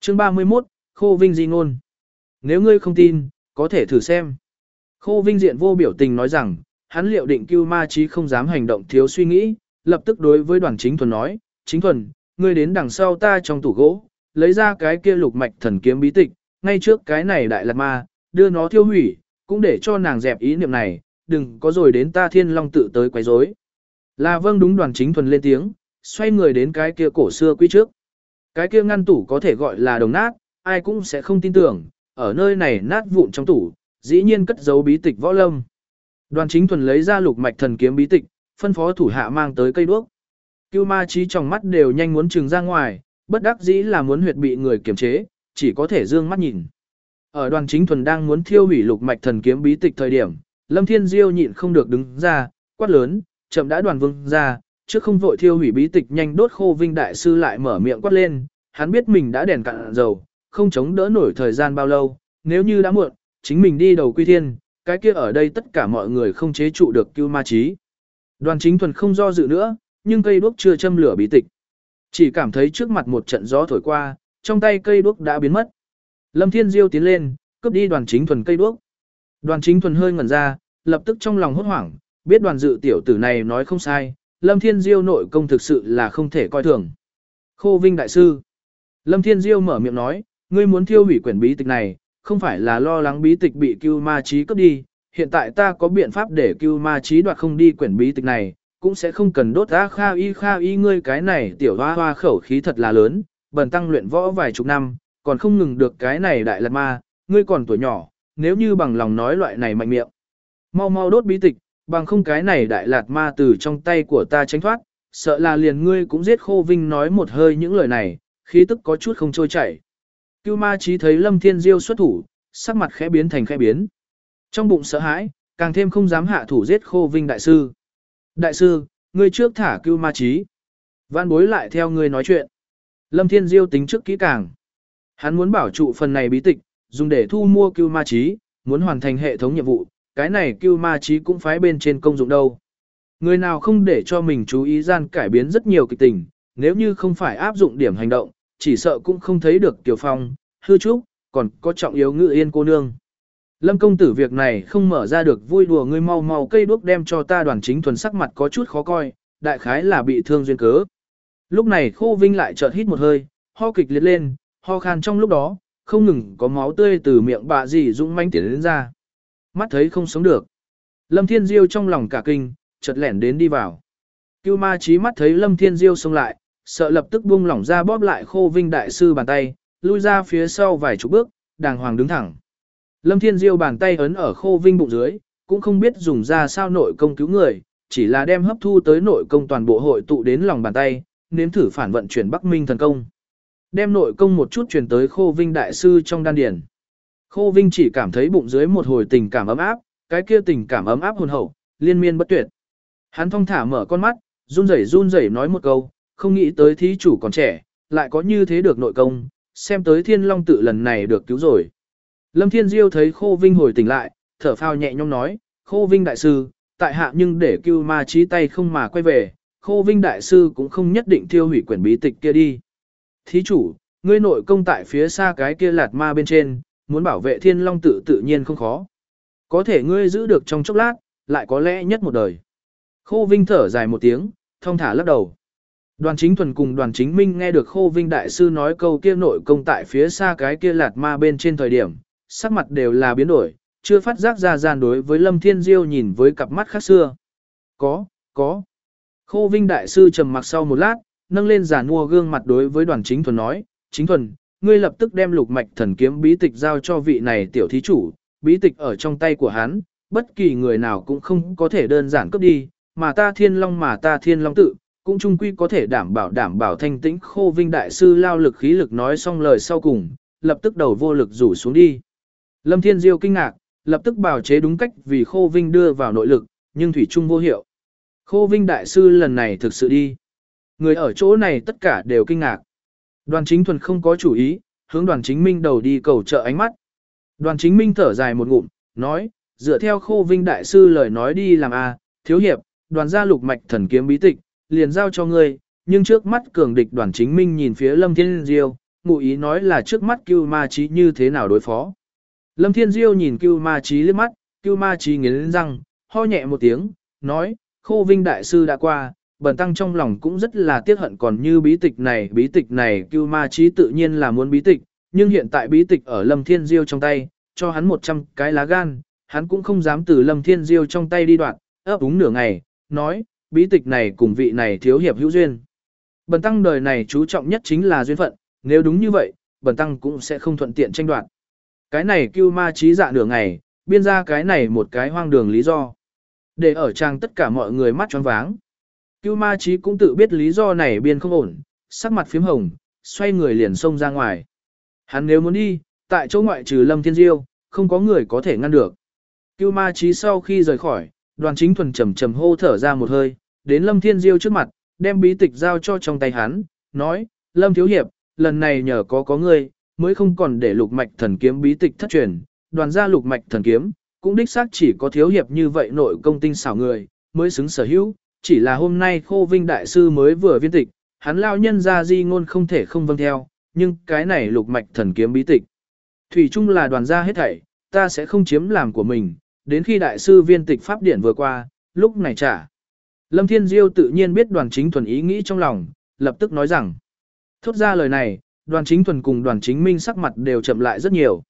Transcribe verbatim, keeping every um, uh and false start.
Chương ba mươi mốt, Khô Vinh di ngôn. Nếu ngươi không tin, có thể thử xem. Khô Vinh diện vô biểu tình nói rằng, hắn liệu định Cưu Ma Chí không dám hành động thiếu suy nghĩ, lập tức đối với Đoàn Chính Thuần nói, Chính Thuần, ngươi đến đằng sau ta trong tủ gỗ, lấy ra cái kia lục mạch thần kiếm bí tịch, ngay trước cái này đại lạt ma, đưa nó thiêu hủy, cũng để cho nàng dẹp ý niệm này, đừng có rồi đến ta Thiên Long tự tới quấy rối. Là vâng, đúng. Đoàn Chính Thuần lên tiếng, xoay người đến cái kia cổ xưa quy trước. Cái kia ngăn tủ có thể gọi là đồng nát, ai cũng sẽ không tin tưởng, ở nơi này nát vụn trong tủ, dĩ nhiên cất giấu bí tịch võ lâm. Đoàn Chính Thuần lấy ra lục mạch thần kiếm bí tịch, phân phó thủ hạ mang tới cây đuốc. Cưu Ma Chí trong mắt đều nhanh muốn trừng ra ngoài, bất đắc dĩ là muốn huyệt bị người kiềm chế, chỉ có thể dương mắt nhìn. Ở Đoàn Chính Thuần đang muốn thiêu hủy lục mạch thần kiếm bí tịch thời điểm, Lâm Thiên Diêu nhịn không được đứng ra, quát lớn, chậm đã. Đoàn Vương ra, trước không vội thiêu hủy bí tịch, nhanh đốt. Khô Vinh đại sư lại mở miệng quát lên, hắn biết mình đã đèn cạn dầu, không chống đỡ nổi thời gian bao lâu, nếu như đã muộn, chính mình đi đầu quy thiên, cái kia ở đây tất cả mọi người không chế trụ được Cưu Ma Chí. Đoàn Chính Thuần không do dự nữa, nhưng cây đuốc chưa châm lửa bí tịch. Chỉ cảm thấy trước mặt một trận gió thổi qua, trong tay cây đuốc đã biến mất. Lâm Thiên Diêu tiến lên, cướp đi Đoàn Chính Thuần cây đuốc. Đoàn Chính Thuần hơi ngẩn ra, lập tức trong lòng hốt hoảng, biết Đoàn Dự tiểu tử này nói không sai, Lâm Thiên Diêu nội công thực sự là không thể coi thường. Khô Vinh đại sư. Lâm Thiên Diêu mở miệng nói, ngươi muốn thiêu hủy quyển bí tịch này, không phải là lo lắng bí tịch bị Cưu Ma Chí cướp đi, hiện tại ta có biện pháp để Cưu Ma Chí đoạt không đi quyển bí tịch này, cũng sẽ không cần đốt. A Kha Y Kha Y, ngươi cái này tiểu hoa hoa khẩu khí thật là lớn, bần tăng luyện võ vài chục năm, còn không ngừng được cái này đại lạt ma, ngươi còn tuổi nhỏ, nếu như bằng lòng nói loại này mạnh miệng. Mau mau đốt bí tịch, bằng không cái này đại lạt ma từ trong tay của ta tránh thoát, sợ là liền ngươi cũng giết. Khô Vinh nói một hơi những lời này, khí tức có chút không trôi chảy. Cưu Ma Chí thấy Lâm Thiên Diêu xuất thủ, sắc mặt khẽ biến thành khẽ biến. Trong bụng sợ hãi, càng thêm không dám hạ thủ giết Khô Vinh đại sư. Đại sư, ngươi trước thả Cưu Ma Chí. Vãn bối lại theo ngươi nói chuyện. Lâm Thiên Diêu tính trước kỹ càng. Hắn muốn bảo trụ phần này bí tịch, dùng để thu mua Cưu Ma Chí, muốn hoàn thành hệ thống nhiệm vụ, cái này Cưu Ma Chí cũng phái bên trên công dụng đâu. Người nào không để cho mình chú ý gian cải biến rất nhiều kịch tình, nếu như không phải áp dụng điểm hành động, chỉ sợ cũng không thấy được Tiểu Phong, Hư Trúc, còn có trọng yếu Ngự Yên cô nương. Lâm công tử, việc này không mở ra được vui đùa, ngươi mau mau cây đuốc đem cho ta. Đoàn Chính Thuần sắc mặt có chút khó coi, đại khái là bị thương duyên cớ. Lúc này Khô Vinh lại chợt hít một hơi, ho kịch liệt lên, ho khan trong lúc đó, không ngừng có máu tươi từ miệng bà dì dũng manh tiến đến ra. Mắt thấy không sống được. Lâm Thiên Diêu trong lòng cả kinh, chợt lẻn đến đi vào. Cưu Ma Chí mắt thấy Lâm Thiên Diêu xông lại, sợ lập tức buông lỏng ra bóp lại Khô Vinh đại sư bàn tay, lui ra phía sau vài chục bước, đàng hoàng đứng thẳng. Lâm Thiên Diêu bàn tay ấn ở Khô Vinh bụng dưới, cũng không biết dùng ra sao nội công cứu người, chỉ là đem hấp thu tới nội công toàn bộ hội tụ đến lòng bàn tay, nếm thử phản vận chuyển Bắc Minh thần công. Đem nội công một chút truyền tới Khô Vinh đại sư trong đan điền. Khô Vinh chỉ cảm thấy bụng dưới một hồi tình cảm ấm áp, cái kia tình cảm ấm áp hồn hậu, liên miên bất tuyệt. Hắn thong thả mở con mắt, run rẩy run rẩy nói một câu, không nghĩ tới thí chủ còn trẻ, lại có như thế được nội công, xem tới Thiên Long tự lần này được cứu rồi. Lâm Thiên Diêu thấy Khô Vinh hồi tỉnh lại, thở phào nhẹ nhõm nói, Khô Vinh đại sư, tại hạ nhưng để Cưu Ma Chí tay không mà quay về, Khô Vinh đại sư cũng không nhất định tiêu hủy quyển bí tịch kia đi. Thí chủ, ngươi nội công tại phía xa cái kia lạt ma bên trên, muốn bảo vệ Thiên Long tự tự nhiên không khó. Có thể ngươi giữ được trong chốc lát, lại có lẽ nhất một đời. Khô Vinh thở dài một tiếng, thong thả lắc đầu. Đoàn Chính Thuần cùng Đoàn Chính Minh nghe được Khô Vinh đại sư nói câu kia nội công tại phía xa cái kia lạt ma bên trên thời điểm, sắc mặt đều là biến đổi, chưa phát giác ra gian đối với Lâm Thiên Diêu nhìn với cặp mắt khác xưa. Có, có. Khô Vinh đại sư trầm mặc sau một lát, nâng lên giàn mua gương mặt đối với Đoàn Chính Thuần nói, Chính Thuần, ngươi lập tức đem lục mạch thần kiếm bí tịch giao cho vị này tiểu thí chủ, bí tịch ở trong tay của hắn, bất kỳ người nào cũng không có thể đơn giản cướp đi, mà ta Thiên Long mà ta Thiên Long tự, cũng chung quy có thể đảm bảo đảm bảo thanh tĩnh. Khô Vinh đại sư lao lực khí lực nói xong lời sau cùng, lập tức đầu vô lực rủ xuống đi. Lâm Thiên Diêu kinh ngạc, lập tức bào chế đúng cách vì Khô Vinh đưa vào nội lực, nhưng thủy chung vô hiệu. Khô Vinh đại sư lần này thực sự đi. Người ở chỗ này tất cả đều kinh ngạc. Đoàn Chính Thuần không có chủ ý, hướng Đoàn Chính Minh đầu đi cầu trợ ánh mắt. Đoàn Chính Minh thở dài một ngụm, nói, dựa theo Khô Vinh đại sư lời nói đi làm a, thiếu hiệp, đoàn gia lục mạch thần kiếm bí tịch, liền giao cho ngươi, nhưng trước mắt cường địch. Đoàn Chính Minh nhìn phía Lâm Thiên Diêu, ngụ ý nói là trước mắt Cưu Ma Chí như thế nào đối phó. Lâm Thiên Diêu nhìn Cưu Ma Chí liếc mắt, Cưu Ma Chí nghiến răng, ho nhẹ một tiếng, nói, Khô Vinh đại sư đã qua, bần tăng trong lòng cũng rất là tiếc hận, còn như bí tịch này, bí tịch này Cưu Ma Chí tự nhiên là muốn bí tịch, nhưng hiện tại bí tịch ở Lâm Thiên Diêu trong tay, cho hắn một trăm cái lá gan, hắn cũng không dám từ Lâm Thiên Diêu trong tay đi đoạn, ấp úng nửa ngày, nói, bí tịch này cùng vị này thiếu hiệp hữu duyên. Bần tăng đời này chú trọng nhất chính là duyên phận, nếu đúng như vậy, bần tăng cũng sẽ không thuận tiện tranh đoạt. Cái này Cưu Ma Chí dạ nửa ngày, biên ra cái này một cái hoang đường lý do. Để ở trang tất cả mọi người mắt choáng váng. Cưu Ma Chí cũng tự biết lý do này biên không ổn, sắc mặt phím hồng, xoay người liền xông ra ngoài. Hắn nếu muốn đi, tại chỗ ngoại trừ Lâm Thiên Diêu, không có người có thể ngăn được. Cưu Ma Chí sau khi rời khỏi, Đoàn Chính Thuần trầm trầm hô thở ra một hơi, đến Lâm Thiên Diêu trước mặt, đem bí tịch giao cho trong tay hắn, nói, Lâm Thiếu Hiệp, lần này nhờ có có ngươi, mới không còn để lục mạch thần kiếm bí tịch thất truyền, đoàn gia lục mạch thần kiếm, cũng đích xác chỉ có thiếu hiệp như vậy nội công tinh xảo người, mới xứng sở hữu, chỉ là hôm nay Khô Vinh đại sư mới vừa viên tịch, hắn lao nhân ra di ngôn không thể không vâng theo, nhưng cái này lục mạch thần kiếm bí tịch. Thủy chung là đoàn gia hết thảy, ta sẽ không chiếm làm của mình, đến khi đại sư viên tịch pháp điển vừa qua, lúc này trả. Lâm Thiên Diêu tự nhiên biết Đoàn Chính Thuần ý nghĩ trong lòng, lập tức nói rằng, thốt ra lời này, Đoàn Chính Thuần cùng Đoàn Chính Minh sắc mặt đều chậm lại rất nhiều.